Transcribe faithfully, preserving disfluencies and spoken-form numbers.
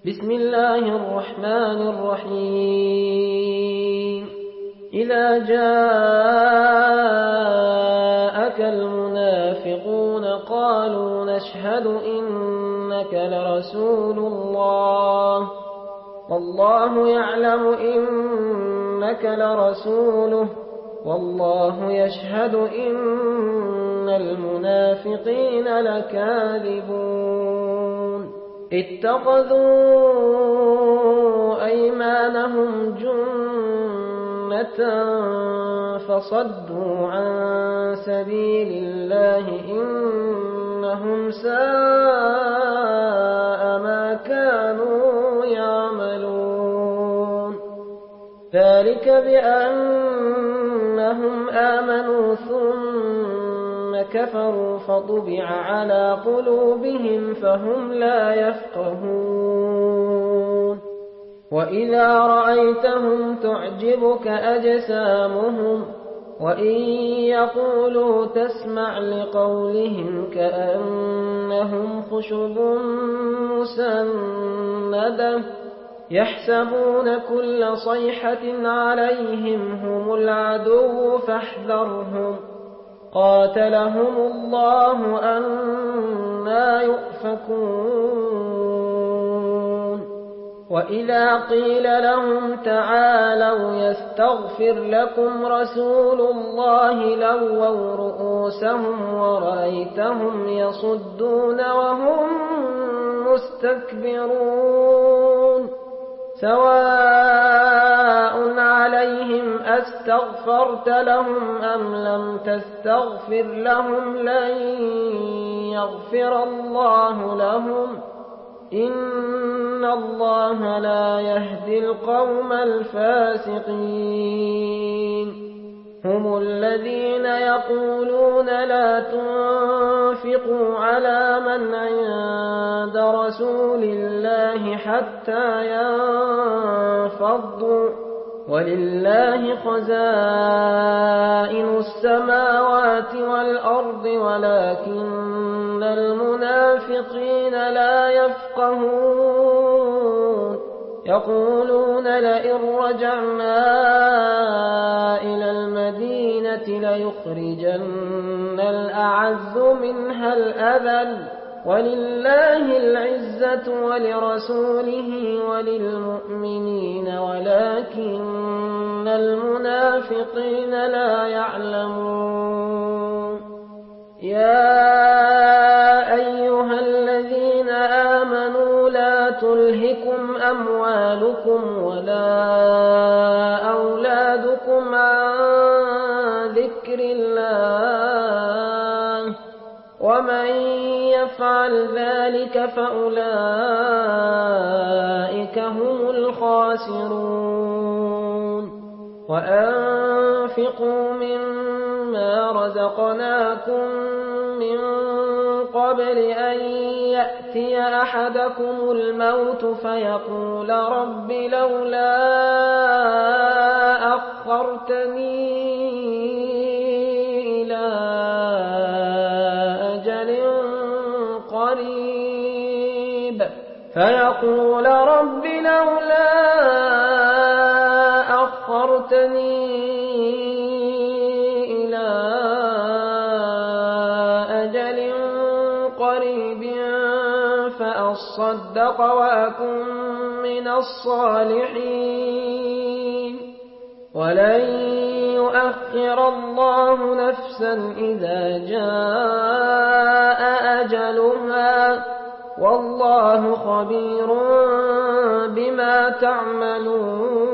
بسم الله الرحمن الرحيم إذا جاءك المنافقون قالوا نشهد إنك لرسول الله والله يعلم إنك لرسوله والله يشهد إن المنافقين لكاذبون اتخذوا أيمانهم جنة فصدوا عن سبيل الله إنهم ساء ما كانوا يعملون ذلك بأنهم آمنوا ثم كفروا فطبع على قلوبهم فهم لا يفقهون وإذا رأيتهم تعجبك أجسامهم وإن يقولوا تسمع لقولهم كأنهم خشب مسندة يحسبون كل صيحة عليهم هم العدو فاحذرهم قاتلهم الله أنى يؤفكون وإذا قيل لهم تعالوا يستغفر لكم رسول الله لووا رؤوسهم ورأيتهم يصدون وهم مستكبرون سواء عليهم أستغفرت لهم أم لم تستغفر لهم لن يغفر الله لهم إن الله لا يهدي القوم الفاسقين هم الذين يقولون لا تنفقوا على من عند رسول الله حتى ينفضوا ولله خزائن السماوات والأرض ولكن المنافقين لا يفقهون يقولون لئن رجعنا إلى المدينة ليخرجن الأعز منها الأذل ولله العزة ولرسوله وللمؤمنين ولكن المنافقين لا يعلمون يا أيها الذين آمنوا لا تلهكم أموالكم ولا أولادكم عن ذكر الله ومن يفعل ذلك فأولئك هم الخاسرون وأنفقوا مما رزقناكم من قبل أن يأتي أحدكم الموت فيقول رب لولا أخرتني إلى أجل قريب فيقول رب لولا أخرتني إلى أجل قريب فأصدق وأكن من الصالحين ولن يؤخر الله نفسا إذا جاء أجلها والله خبير بما تعملون